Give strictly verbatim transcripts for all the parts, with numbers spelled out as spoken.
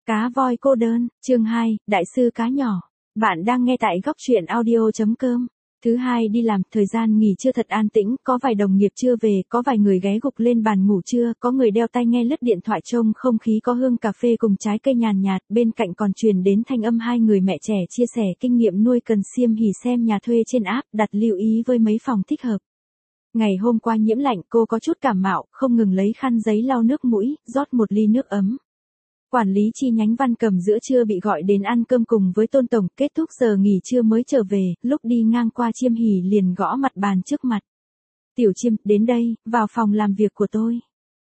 Cá voi cô đơn, chương hai, Đại sư cá nhỏ. Bạn đang nghe tại góc truyện audio chấm com. Thứ hai đi làm, thời gian nghỉ trưa thật an tĩnh, có vài đồng nghiệp chưa về, có vài người ghé gục lên bàn ngủ trưa, có người đeo tai nghe lướt điện thoại trông không khí có hương cà phê cùng trái cây nhàn nhạt, bên cạnh còn truyền đến thanh âm hai người mẹ trẻ chia sẻ kinh nghiệm nuôi cần xiêm hỉ xem nhà thuê trên app, đặt lưu ý với mấy phòng thích hợp. Ngày hôm qua nhiễm lạnh, cô có chút cảm mạo, không ngừng lấy khăn giấy lau nước mũi, rót một ly nước ấm. Quản lý chi nhánh Văn Cầm giữa trưa bị gọi đến ăn cơm cùng với Tôn Tổng, kết thúc giờ nghỉ trưa mới trở về, lúc đi ngang qua Chiêm Hỉ liền gõ mặt bàn trước mặt. Tiểu Chiêm, đến đây, vào phòng làm việc của tôi.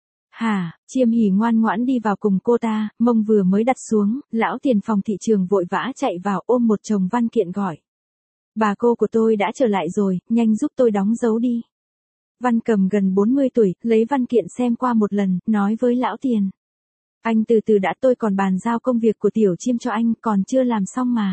Hả, Chiêm Hỉ ngoan ngoãn đi vào cùng cô ta, mông vừa mới đặt xuống, lão tiền phòng thị trường vội vã chạy vào ôm một chồng văn kiện gọi. Bà cô của tôi đã trở lại rồi, nhanh giúp tôi đóng dấu đi. Văn Cầm gần bốn mươi tuổi, lấy văn kiện xem qua một lần, nói với lão tiền. Anh từ từ đã, tôi còn bàn giao công việc của Tiểu Chiêm cho anh, còn chưa làm xong mà.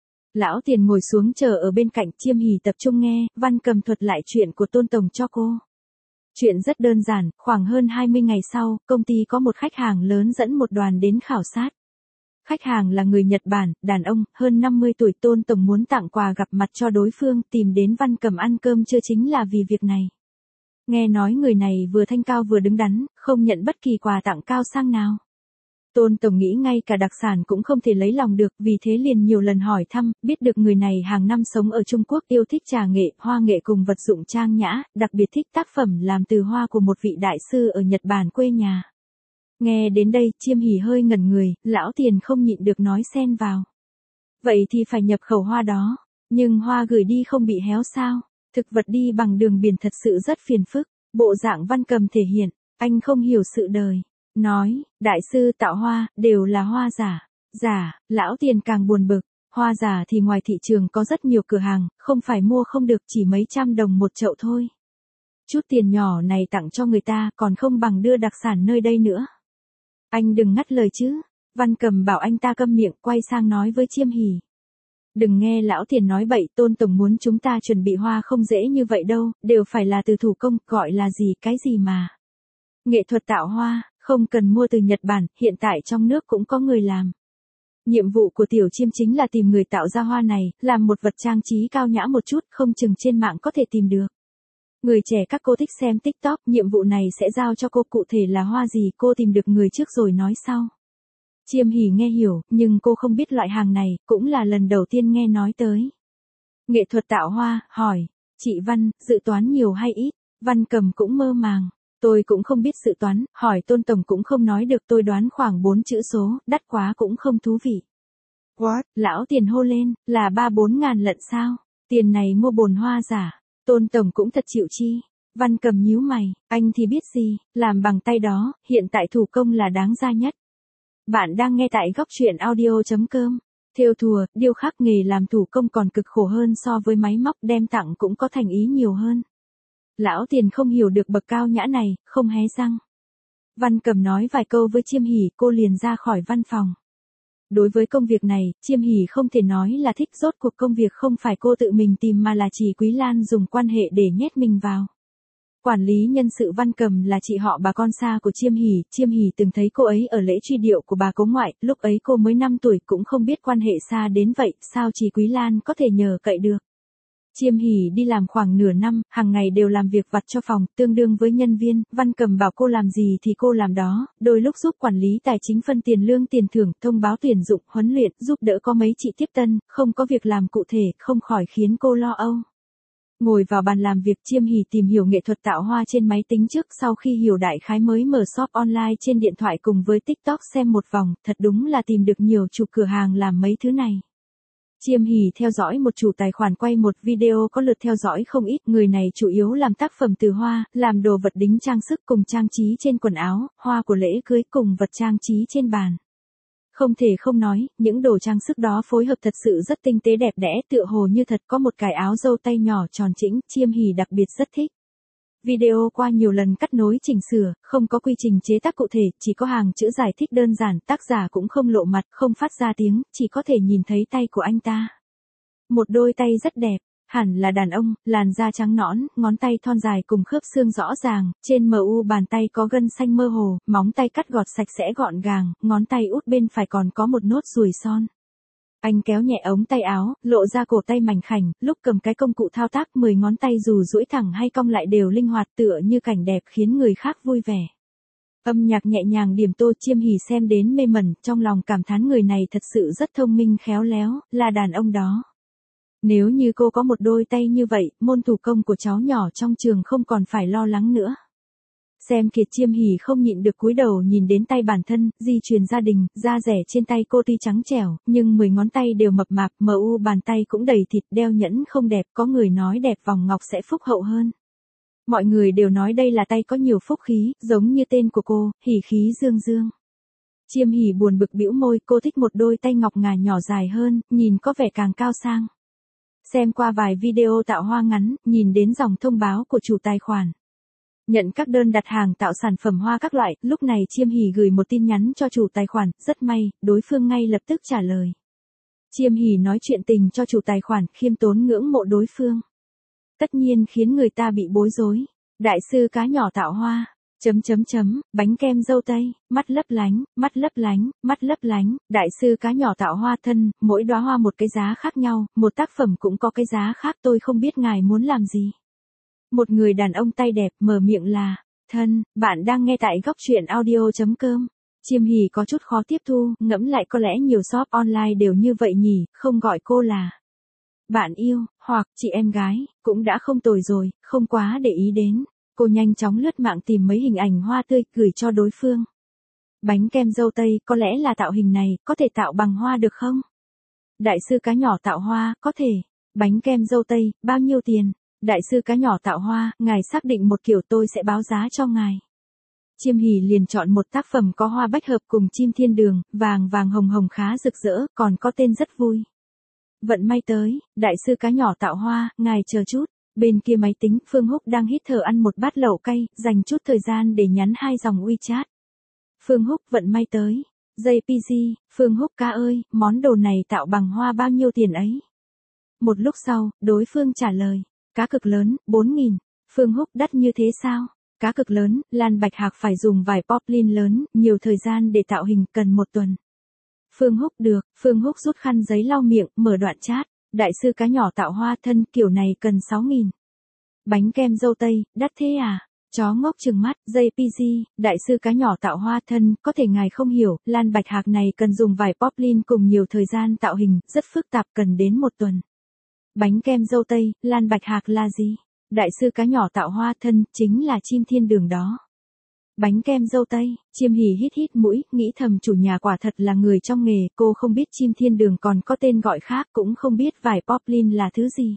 Lão tiền ngồi xuống chờ ở bên cạnh, Chiêm Hỉ tập trung nghe, Văn Cầm thuật lại chuyện của Tôn Tổng cho cô. Chuyện rất đơn giản, khoảng hơn hai mươi ngày sau, công ty có một khách hàng lớn dẫn một đoàn đến khảo sát. Khách hàng là người Nhật Bản, đàn ông, hơn năm mươi tuổi. Tôn Tổng muốn tặng quà gặp mặt cho đối phương, tìm đến Văn Cầm ăn cơm trưa chính là vì việc này. Nghe nói người này vừa thanh cao vừa đứng đắn, không nhận bất kỳ quà tặng cao sang nào. Tôn Tổng nghĩ ngay cả đặc sản cũng không thể lấy lòng được, vì thế liền nhiều lần hỏi thăm, biết được người này hàng năm sống ở Trung Quốc, yêu thích trà nghệ, hoa nghệ cùng vật dụng trang nhã, đặc biệt thích tác phẩm làm từ hoa của một vị đại sư ở Nhật Bản quê nhà. Nghe đến đây, Chiêm Hỉ hơi ngẩn người, lão tiền không nhịn được nói xen vào. Vậy thì phải nhập khẩu hoa đó, nhưng hoa gửi đi không bị héo sao? Thực vật đi bằng đường biển thật sự rất phiền phức. Bộ dạng Văn Cầm thể hiện, anh không hiểu sự đời. Nói, đại sư tạo hoa, đều là hoa giả. Giả, lão tiền càng buồn bực. Hoa giả thì ngoài thị trường có rất nhiều cửa hàng, không phải mua không được, chỉ mấy trăm đồng một chậu thôi. Chút tiền nhỏ này tặng cho người ta còn không bằng đưa đặc sản nơi đây nữa. Anh đừng ngắt lời chứ. Văn Cầm bảo anh ta câm miệng, quay sang nói với Chiêm Hỉ. Đừng nghe lão tiền nói bậy, Tôn Tổng muốn chúng ta chuẩn bị hoa không dễ như vậy đâu, đều phải là từ thủ công, gọi là gì cái gì mà. Nghệ thuật tạo hoa, không cần mua từ Nhật Bản, hiện tại trong nước cũng có người làm. Nhiệm vụ của Tiểu Chiêm chính là tìm người tạo ra hoa này, làm một vật trang trí cao nhã một chút, không chừng trên mạng có thể tìm được. Người trẻ các cô thích xem TikTok, nhiệm vụ này sẽ giao cho cô, cụ thể là hoa gì cô tìm được người trước rồi nói sau. Chiêm Hỉ nghe hiểu, nhưng cô không biết loại hàng này, cũng là lần đầu tiên nghe nói tới. Nghệ thuật tạo hoa, hỏi, chị Văn, dự toán nhiều hay ít? Văn Cầm cũng mơ màng. Tôi cũng không biết dự toán, hỏi Tôn Tổng cũng không nói được, tôi đoán khoảng bốn chữ số, đắt quá cũng không thú vị. What? Lão tiền hô lên, là ba bốn ngàn lận sao? Tiền này mua bồn hoa giả. Tôn Tổng cũng thật chịu chi. Văn Cầm nhíu mày, anh thì biết gì, làm bằng tay đó, hiện tại thủ công là đáng ra nhất. Bạn đang nghe tại góc truyện audio chấm com. Thêu thùa, điêu khắc nghề làm thủ công còn cực khổ hơn so với máy móc, đem tặng cũng có thành ý nhiều hơn. Lão tiền không hiểu được bậc cao nhã này, không hé răng. Văn Cầm nói vài câu với Chiêm Hỉ, cô liền ra khỏi văn phòng. Đối với công việc này, Chiêm Hỉ không thể nói là thích, rốt cuộc công việc không phải cô tự mình tìm mà là chị Quý Lan dùng quan hệ để nhét mình vào. Quản lý nhân sự Văn Cầm là chị họ bà con xa của Chiêm Hỉ, Chiêm Hỉ từng thấy cô ấy ở lễ truy điệu của bà cố ngoại, lúc ấy cô mới năm tuổi, cũng không biết quan hệ xa đến vậy, sao chị Quý Lan có thể nhờ cậy được. Chiêm Hỉ đi làm khoảng nửa năm, hàng ngày đều làm việc vặt cho phòng, tương đương với nhân viên, Văn Cầm bảo cô làm gì thì cô làm đó, đôi lúc giúp quản lý tài chính phân tiền lương tiền thưởng, thông báo tuyển dụng, huấn luyện, giúp đỡ có mấy chị tiếp tân, không có việc làm cụ thể, không khỏi khiến cô lo âu. Ngồi vào bàn làm việc, Chiêm Hỉ tìm hiểu nghệ thuật tạo hoa trên máy tính trước, sau khi hiểu đại khái mới mở shop online trên điện thoại cùng với TikTok xem một vòng, thật đúng là tìm được nhiều chủ cửa hàng làm mấy thứ này. Chiêm Hỉ theo dõi một chủ tài khoản quay một video có lượt theo dõi không ít, người này chủ yếu làm tác phẩm từ hoa, làm đồ vật đính trang sức cùng trang trí trên quần áo, hoa của lễ cưới cùng vật trang trí trên bàn. Không thể không nói, những đồ trang sức đó phối hợp thật sự rất tinh tế đẹp đẽ, tựa hồ như thật, có một cái áo dâu tay nhỏ tròn chỉnh, Chiêm Hỉ đặc biệt rất thích. Video qua nhiều lần cắt nối chỉnh sửa, không có quy trình chế tác cụ thể, chỉ có hàng chữ giải thích đơn giản, tác giả cũng không lộ mặt, không phát ra tiếng, chỉ có thể nhìn thấy tay của anh ta. Một đôi tay rất đẹp, Hẳn là đàn ông, làn da trắng nõn, ngón tay thon dài cùng khớp xương rõ ràng, trên mờ u bàn tay có gân xanh mơ hồ, móng tay cắt gọt sạch sẽ gọn gàng, ngón tay út bên phải còn có một nốt ruồi son. Anh kéo nhẹ ống tay áo, lộ ra cổ tay mảnh khảnh, lúc cầm cái công cụ thao tác mười ngón tay dù duỗi thẳng hay cong lại đều linh hoạt tựa như cảnh đẹp khiến người khác vui vẻ. Âm nhạc nhẹ nhàng điểm Tô Chiêm Hỉ xem đến mê mẩn, trong lòng cảm thán người này thật sự rất thông minh khéo léo, là đàn ông đó. Nếu như cô có một đôi tay như vậy, môn thủ công của cháu nhỏ trong trường không còn phải lo lắng nữa. Xem kiệt Chiêm Hỉ không nhịn được cúi đầu nhìn đến tay bản thân, di truyền gia đình, da rẻ trên tay cô tuy trắng trẻo, nhưng mười ngón tay đều mập mạp, mờ u bàn tay cũng đầy thịt, đeo nhẫn không đẹp, có người nói đẹp vòng ngọc sẽ phúc hậu hơn. Mọi người đều nói đây là tay có nhiều phúc khí, giống như tên của cô, hỉ khí dương dương. Chiêm Hỉ buồn bực bĩu môi, cô thích một đôi tay ngọc ngà nhỏ dài hơn, nhìn có vẻ càng cao sang. Xem qua vài video tạo hoa ngắn, nhìn đến dòng thông báo của chủ tài khoản. Nhận các đơn đặt hàng tạo sản phẩm hoa các loại, lúc này Chiêm Hỉ gửi một tin nhắn cho chủ tài khoản, rất may, đối phương ngay lập tức trả lời. Chiêm Hỉ nói chuyện tình cho chủ tài khoản, khiêm tốn ngưỡng mộ đối phương. Tất nhiên khiến người ta bị bối rối. Đại sư cá nhỏ tạo hoa, chấm chấm chấm, bánh kem dâu tây, mắt lấp lánh, mắt lấp lánh, mắt lấp lánh, đại sư cá nhỏ tạo hoa thân, mỗi đóa hoa một cái giá khác nhau, một tác phẩm cũng có cái giá khác, tôi không biết ngài muốn làm gì. Một người đàn ông tay đẹp mở miệng là, thân, bạn đang nghe tại góc truyện audio chấm com. Chiêm Hỉ có chút khó tiếp thu, ngẫm lại có lẽ nhiều shop online đều như vậy nhỉ, không gọi cô là bạn yêu, hoặc chị em gái, cũng đã không tồi rồi, không quá để ý đến. Cô nhanh chóng lướt mạng tìm mấy hình ảnh hoa tươi, gửi cho đối phương. Bánh kem dâu tây, có lẽ là tạo hình này, có thể tạo bằng hoa được không? Đại sư cá nhỏ tạo hoa, có thể. Bánh kem dâu tây, bao nhiêu tiền? Đại sư cá nhỏ tạo hoa, ngài xác định một kiểu tôi sẽ báo giá cho ngài. Chiêm Hỉ liền chọn một tác phẩm có hoa bách hợp cùng chim thiên đường, vàng vàng hồng hồng khá rực rỡ, còn có tên rất vui. Vận may tới, đại sư cá nhỏ tạo hoa, ngài chờ chút. Bên kia máy tính, Phương Húc đang hít thở ăn một bát lẩu cay, dành chút thời gian để nhắn hai dòng WeChat. Phương Húc vận may tới. jê pê giê, Phương Húc ca ơi, món đồ này tạo bằng hoa bao nhiêu tiền ấy? Một lúc sau, đối phương trả lời. Cá cực lớn, bốn nghìn. Phương Húc đắt như thế sao? Cá cực lớn, Lan Bạch Hạc phải dùng vài poplin lớn, nhiều thời gian để tạo hình, cần một tuần. Phương Húc được, Phương Húc rút khăn giấy lau miệng, mở đoạn chat. Đại sư cá nhỏ tạo hoa thân, kiểu này cần sáu nghìn. Bánh kem dâu tây, đắt thế à? Chó ngốc trừng mắt, jê pê giê, đại sư cá nhỏ tạo hoa thân, có thể ngài không hiểu, Lan Bạch Hạc này cần dùng vài poplin cùng nhiều thời gian tạo hình, rất phức tạp, cần đến một tuần. Bánh kem dâu tây, Lan Bạch Hạc là gì? Đại sư cá nhỏ tạo hoa thân, chính là chim thiên đường đó. Bánh kem dâu tây, Chiêm Hỉ hít hít mũi, nghĩ thầm chủ nhà quả thật là người trong nghề, cô không biết chim thiên đường còn có tên gọi khác, cũng không biết vải poplin là thứ gì.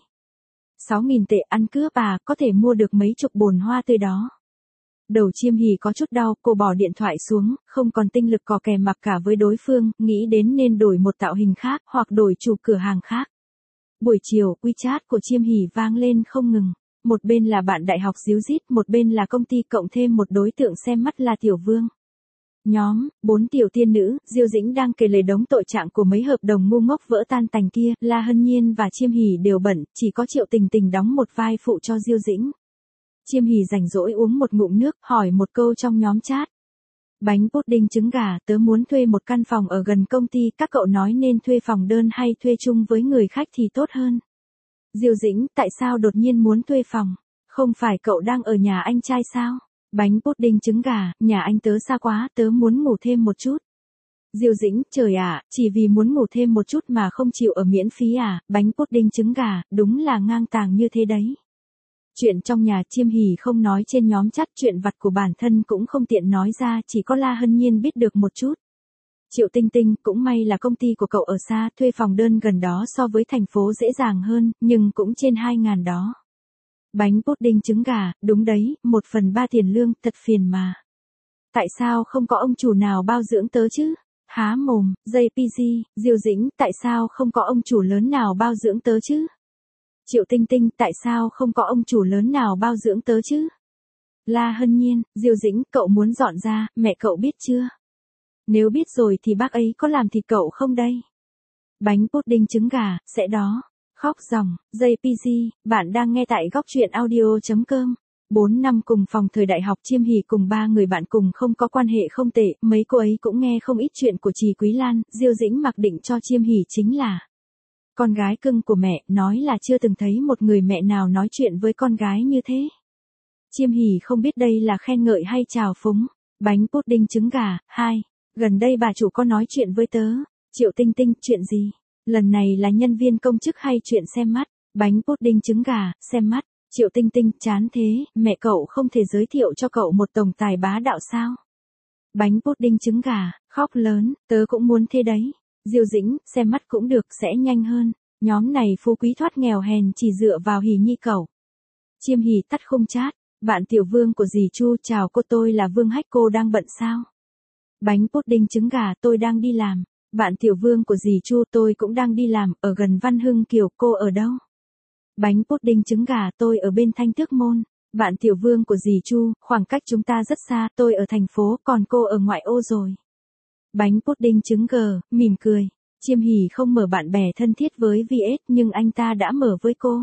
sáu nghìn tệ ăn cướp à, có thể mua được mấy chục bồn hoa tươi đó. Đầu Chiêm Hỉ có chút đau, cô bỏ điện thoại xuống, không còn tinh lực cò kè mặc cả với đối phương, nghĩ đến nên đổi một tạo hình khác, hoặc đổi chủ cửa hàng khác. Buổi chiều, WeChat của Chiêm Hỉ vang lên không ngừng. Một bên là bạn đại học díu dít, một bên là công ty cộng thêm một đối tượng xem mắt là Tiểu Vương. Nhóm, bốn tiểu tiên nữ, Diêu Dĩnh đang kể lể đống tội trạng của mấy hợp đồng ngu ngốc vỡ tan tành kia, La Hân Nhiên và Chiêm Hỉ đều bận, chỉ có Triệu Tình Tình đóng một vai phụ cho Diêu Dĩnh. Chiêm Hỉ rảnh rỗi uống một ngụm nước, hỏi một câu trong nhóm chat. Bánh pudding trứng gà, tớ muốn thuê một căn phòng ở gần công ty, các cậu nói nên thuê phòng đơn hay thuê chung với người khách thì tốt hơn. Diêu Dĩnh, tại sao đột nhiên muốn thuê phòng? Không phải cậu đang ở nhà anh trai sao? Bánh pudding trứng gà, nhà anh tớ xa quá, tớ muốn ngủ thêm một chút. Diêu Dĩnh, trời ạ, chỉ vì muốn ngủ thêm một chút mà không chịu ở miễn phí à, bánh pudding trứng gà, đúng là ngang tàng như thế đấy. Chuyện trong nhà Chiêm Hỉ không nói trên nhóm chat, chuyện vặt của bản thân cũng không tiện nói ra, chỉ có La Hân Nhiên biết được một chút. Triệu Tinh Tinh, cũng may là công ty của cậu ở xa, thuê phòng đơn gần đó so với thành phố dễ dàng hơn, nhưng cũng trên hai ngàn đó. Bánh pudding trứng gà, đúng đấy, một phần ba tiền lương, thật phiền mà. Tại sao không có ông chủ nào bao dưỡng tớ chứ? Há mồm, jê pê giê, Diêu Dĩnh, tại sao không có ông chủ lớn nào bao dưỡng tớ chứ? Triệu Tinh Tinh, tại sao không có ông chủ lớn nào bao dưỡng tớ chứ? La Hân Nhiên, Diêu Dĩnh, cậu muốn dọn ra, mẹ cậu biết chưa? Nếu biết rồi thì bác ấy có làm thịt cậu không đây? Bánh pudding trứng gà, sẽ đó. Khóc ròng, jay pê giê, bạn đang nghe tại góc truyện audio chấm com. Bốn năm cùng phòng thời đại học, Chiêm Hỷ cùng ba người bạn cùng không có quan hệ không tệ, mấy cô ấy cũng nghe không ít chuyện của Trì Quý Lan, Diêu Dĩnh mặc định cho Chiêm Hỷ chính là con gái cưng của mẹ, nói là chưa từng thấy một người mẹ nào nói chuyện với con gái như thế. Chiêm Hỷ không biết đây là khen ngợi hay trào phúng. Bánh pudding trứng gà, hai. Gần đây bà chủ có nói chuyện với tớ. Triệu Tinh Tinh, chuyện gì? Lần này là nhân viên công chức hay chuyện xem mắt? Bánh pudding trứng gà, xem mắt. Triệu Tinh Tinh, chán thế, mẹ cậu không thể giới thiệu cho cậu một tổng tài bá đạo sao? Bánh pudding trứng gà, khóc lớn, tớ cũng muốn thế đấy. Diêu Dĩnh, xem mắt cũng được, sẽ nhanh hơn. Nhóm này phú quý thoát nghèo hèn chỉ dựa vào Hỷ Nhi cậu. Chiêm Hỷ tắt khung chat. Bạn tiểu vương của dì Chu, chào cô, tôi là Vương Hách, cô đang bận sao? Bánh pudding trứng gà, tôi đang đi làm. Bạn tiểu vương của dì Chu, tôi cũng đang đi làm, ở gần Văn Hưng Kiều, cô ở đâu? Bánh pudding trứng gà, tôi ở bên Thanh Tước Môn. Bạn tiểu vương của dì Chu, khoảng cách chúng ta rất xa, tôi ở thành phố, còn cô ở ngoại ô rồi. Bánh pudding trứng gờ, mỉm cười. Chiêm Hỷ không mở bạn bè thân thiết với vê ét, nhưng anh ta đã mở với cô.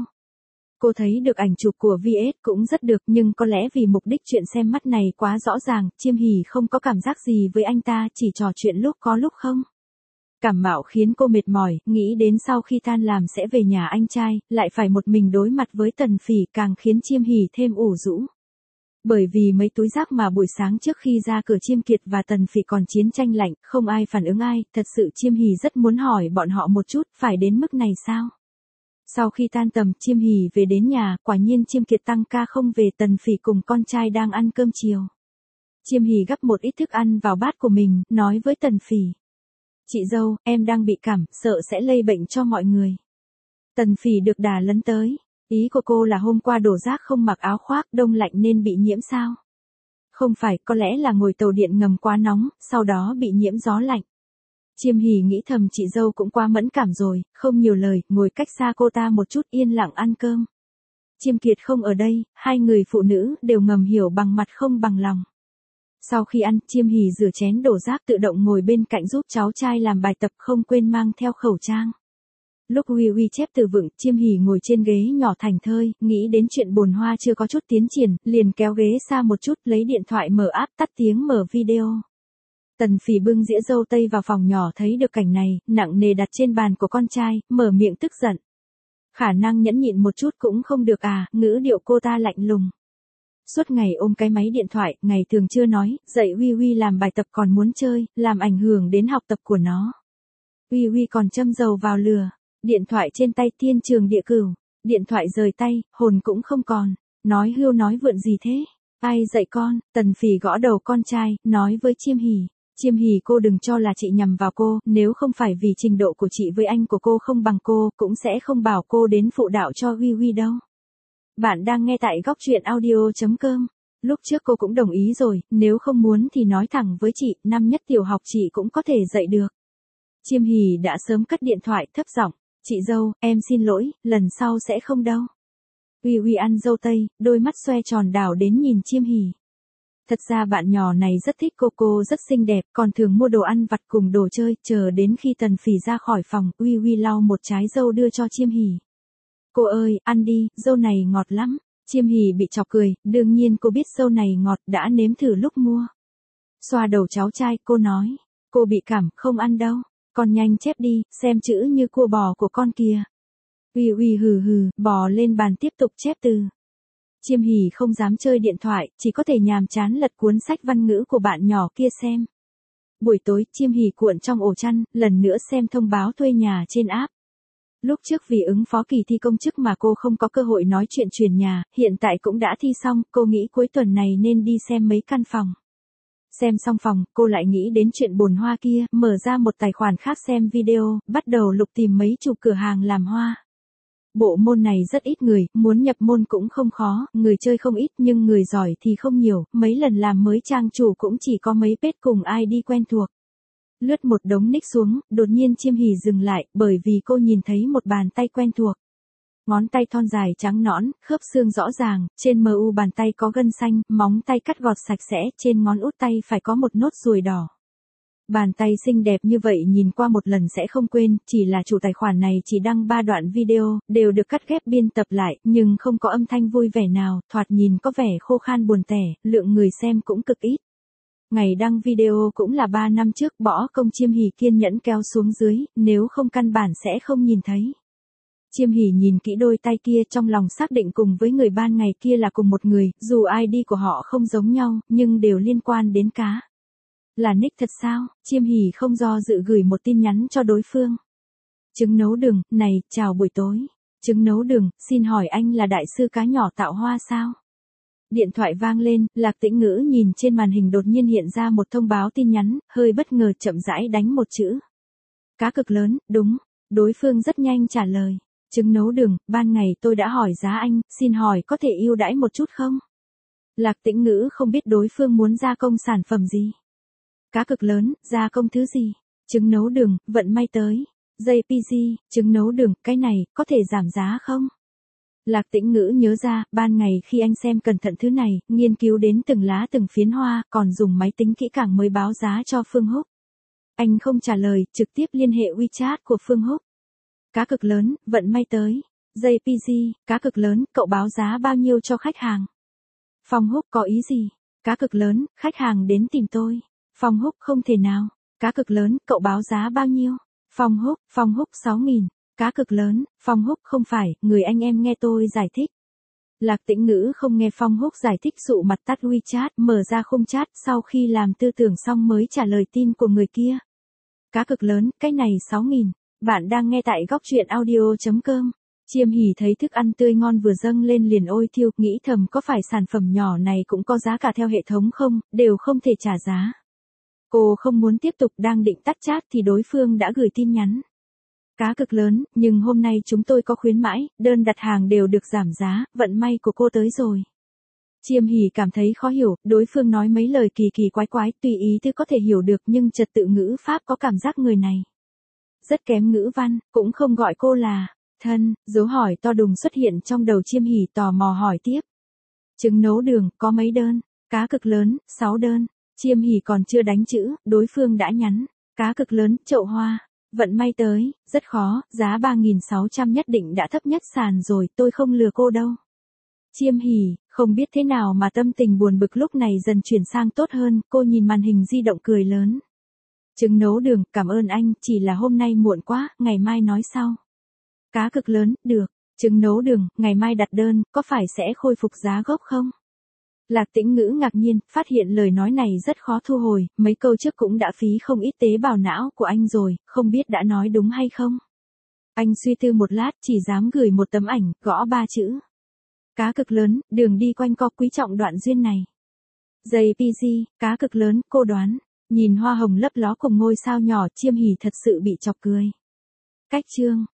Cô thấy được ảnh chụp của vê ét cũng rất được, nhưng có lẽ vì mục đích chuyện xem mắt này quá rõ ràng, Chiêm Hỷ không có cảm giác gì với anh ta, chỉ trò chuyện lúc có lúc không. Cảm mạo khiến cô mệt mỏi, nghĩ đến sau khi tan làm sẽ về nhà anh trai, lại phải một mình đối mặt với Tần Phỉ, càng khiến Chiêm Hỷ thêm ủ rũ. Bởi vì mấy túi rác mà buổi sáng trước khi ra cửa Chiêm Kiệt và Tần Phỉ còn chiến tranh lạnh, không ai phản ứng ai, thật sự Chiêm Hỷ rất muốn hỏi bọn họ một chút, phải đến mức này sao? Sau khi tan tầm, Chiêm Hỷ về đến nhà, quả nhiên Chiêm Kiệt tăng ca không về, Tần Phỉ cùng con trai đang ăn cơm chiều. Chiêm Hỷ gắp một ít thức ăn vào bát của mình, nói với Tần Phỉ. Chị dâu, em đang bị cảm, sợ sẽ lây bệnh cho mọi người. Tần Phỉ được đà lấn tới. Ý của cô là hôm qua đổ rác không mặc áo khoác, đông lạnh nên bị nhiễm sao? Không phải, có lẽ là ngồi tàu điện ngầm quá nóng, sau đó bị nhiễm gió lạnh. Chiêm Hỷ nghĩ thầm chị dâu cũng quá mẫn cảm rồi, không nhiều lời, ngồi cách xa cô ta một chút yên lặng ăn cơm. Chiêm Kiệt không ở đây, hai người phụ nữ đều ngầm hiểu bằng mặt không bằng lòng. Sau khi ăn, Chiêm Hỷ rửa chén đổ rác tự động ngồi bên cạnh giúp cháu trai làm bài tập, không quên mang theo khẩu trang. Lúc Huy Huy chép từ vựng, Chiêm Hỷ ngồi trên ghế nhỏ thảnh thơi, nghĩ đến chuyện bồn hoa chưa có chút tiến triển, liền kéo ghế xa một chút, lấy điện thoại mở app tắt tiếng mở video. Tần Phỉ bưng dĩa dâu tây vào phòng nhỏ, thấy được cảnh này, nặng nề đặt trên bàn của con trai, mở miệng tức giận. Khả năng nhẫn nhịn một chút cũng không được à, ngữ điệu cô ta lạnh lùng. Suốt ngày ôm cái máy điện thoại, ngày thường chưa nói, dạy Huy Huy làm bài tập còn muốn chơi, làm ảnh hưởng đến học tập của nó. Huy Huy còn châm dầu vào lửa, điện thoại trên tay thiên trường địa cửu, điện thoại rời tay, hồn cũng không còn, nói hưu nói vượn gì thế, ai dạy con? Tần Phỉ gõ đầu con trai, nói với Chiêm Hỷ. Chiêm Hỷ, cô đừng cho là chị nhằm vào cô, nếu không phải vì trình độ của chị với anh của cô không bằng cô, cũng sẽ không bảo cô đến phụ đạo cho Huy Huy đâu. Bạn đang nghe tại góc truyện audio chấm com. Lúc trước cô cũng đồng ý rồi, nếu không muốn thì nói thẳng với chị, năm nhất tiểu học chị cũng có thể dạy được. Chiêm Hỷ đã sớm cất điện thoại, thấp giọng, chị dâu, em xin lỗi, lần sau sẽ không đâu. Huy Huy ăn dâu tây, đôi mắt xoe tròn đảo đến nhìn Chiêm Hỷ. Thật ra bạn nhỏ này rất thích cô, cô rất xinh đẹp, còn thường mua đồ ăn vặt cùng đồ chơi, chờ đến khi Tần Phỉ ra khỏi phòng, Huy Huy lau một trái dâu đưa cho Chiêm Hỷ. Cô ơi, ăn đi, dâu này ngọt lắm. Chiêm Hỷ bị chọc cười, đương nhiên cô biết dâu này ngọt, đã nếm thử lúc mua. Xoa đầu cháu trai, cô nói, cô bị cảm, không ăn đâu, con nhanh chép đi, xem chữ như cua bò của con kìa. Huy Huy hừ hừ, bò lên bàn tiếp tục chép từ. Chiêm Hỷ không dám chơi điện thoại, chỉ có thể nhàm chán lật cuốn sách văn ngữ của bạn nhỏ kia xem. Buổi tối, Chiêm Hỷ cuộn trong ổ chăn, lần nữa xem thông báo thuê nhà trên app. Lúc trước vì ứng phó kỳ thi công chức mà cô không có cơ hội nói chuyện chuyển nhà, hiện tại cũng đã thi xong, cô nghĩ cuối tuần này nên đi xem mấy căn phòng. Xem xong phòng, cô lại nghĩ đến chuyện bồn hoa kia, mở ra một tài khoản khác xem video, bắt đầu lục tìm mấy chục cửa hàng làm hoa. Bộ môn này rất ít người, muốn nhập môn cũng không khó, người chơi không ít nhưng người giỏi thì không nhiều, mấy lần làm mới trang chủ cũng chỉ có mấy page cùng i đê quen thuộc. Lướt một đống nick xuống, đột nhiên Chiêm Hỷ dừng lại, bởi vì cô nhìn thấy một bàn tay quen thuộc. Ngón tay thon dài trắng nõn, khớp xương rõ ràng, trên mờ u bàn tay có gân xanh, móng tay cắt gọt sạch sẽ, trên ngón út tay phải có một nốt ruồi đỏ. Bàn tay xinh đẹp như vậy nhìn qua một lần sẽ không quên, chỉ là chủ tài khoản này chỉ đăng ba đoạn video, đều được cắt ghép biên tập lại, nhưng không có âm thanh vui vẻ nào, thoạt nhìn có vẻ khô khan buồn tẻ, lượng người xem cũng cực ít. Ngày đăng video cũng là ba năm trước, bỏ công Chiêm Hỉ kiên nhẫn kéo xuống dưới, nếu không căn bản sẽ không nhìn thấy. Chiêm Hỉ nhìn kỹ đôi tay kia, trong lòng xác định cùng với người ban ngày kia là cùng một người, dù i đê của họ không giống nhau, nhưng đều liên quan đến cá. Là nick thật sao? Chiêm Hỉ không do dự gửi một tin nhắn cho đối phương. Trứng nấu đường, này, chào buổi tối. Trứng nấu đường, xin hỏi anh là đại sư cá nhỏ tạo hoa sao? Điện thoại vang lên, Lạc Tĩnh Ngữ nhìn trên màn hình đột nhiên hiện ra một thông báo tin nhắn, hơi bất ngờ chậm rãi đánh một chữ. Cá cực lớn, đúng. Đối phương rất nhanh trả lời. Trứng nấu đường, ban ngày tôi đã hỏi giá anh, xin hỏi có thể ưu đãi một chút không? Lạc Tĩnh Ngữ không biết đối phương muốn gia công sản phẩm gì. Cá cực lớn, gia công thứ gì? Trứng nấu đường, vận may tới. gi pê giê, trứng nấu đường, cái này, có thể giảm giá không? Lạc Tĩnh Ngữ nhớ ra, ban ngày khi anh xem cẩn thận thứ này, nghiên cứu đến từng lá từng phiến hoa, còn dùng máy tính kỹ càng mới báo giá cho Phương Húc. Anh không trả lời, trực tiếp liên hệ WeChat của Phương Húc. Cá cực lớn, vận may tới. gi pê giê, cá cực lớn, cậu báo giá bao nhiêu cho khách hàng? Phong Húc có ý gì? Cá cực lớn, khách hàng đến tìm tôi. Phong Húc không thể nào. Cá cực lớn, cậu báo giá bao nhiêu? Phong Húc, Phong Húc sáu nghìn. Cá cực lớn, Phong Húc không phải, người anh em nghe tôi giải thích. Lạc Tĩnh Ngữ không nghe Phong Húc giải thích, dụ mặt tắt WeChat, mở ra khung chat, sau khi làm tư tưởng xong mới trả lời tin của người kia. Cá cực lớn, cái này sáu nghìn. Bạn đang nghe tại góc truyện audio chấm com. Chiêm Hỉ thấy thức ăn tươi ngon vừa dâng lên liền ôi thiêu, nghĩ thầm có phải sản phẩm nhỏ này cũng có giá cả theo hệ thống không, đều không thể trả giá. Cô không muốn tiếp tục, đang định tắt chat thì đối phương đã gửi tin nhắn. Cá cực lớn, nhưng hôm nay chúng tôi có khuyến mãi, đơn đặt hàng đều được giảm giá, vận may của cô tới rồi. Chiêm Hỉ cảm thấy khó hiểu, đối phương nói mấy lời kỳ kỳ quái quái, tùy ý thứ có thể hiểu được nhưng trật tự ngữ pháp có cảm giác người này rất kém ngữ văn, cũng không gọi cô là thân, dấu hỏi to đùng xuất hiện trong đầu Chiêm Hỉ, tò mò hỏi tiếp. Trứng nấu đường, có mấy đơn? Cá cực lớn, sáu đơn. Chiêm Hỉ còn chưa đánh chữ, đối phương đã nhắn. Cá cực lớn, chậu hoa. Vận may tới, rất khó, giá ba nghìn sáu trăm nhất định đã thấp nhất sàn rồi, tôi không lừa cô đâu. Chiêm Hỉ, không biết thế nào mà tâm tình buồn bực lúc này dần chuyển sang tốt hơn, cô nhìn màn hình di động cười lớn. Trứng nấu đường, cảm ơn anh, chỉ là hôm nay muộn quá, ngày mai nói sau. Cá cực lớn, được. Trứng nấu đường, ngày mai đặt đơn, có phải sẽ khôi phục giá gốc không? Lạc Tĩnh Ngữ ngạc nhiên, phát hiện lời nói này rất khó thu hồi, mấy câu trước cũng đã phí không ít tế bào não của anh rồi, không biết đã nói đúng hay không. Anh suy tư một lát, chỉ dám gửi một tấm ảnh, gõ ba chữ. Cá cực lớn, đường đi quanh co, quý trọng đoạn duyên này. gi pê giê, cá cực lớn, cô đoán. Nhìn hoa hồng lấp ló cùng ngôi sao nhỏ, Chiêm Hỉ thật sự bị chọc cười. Cách chương.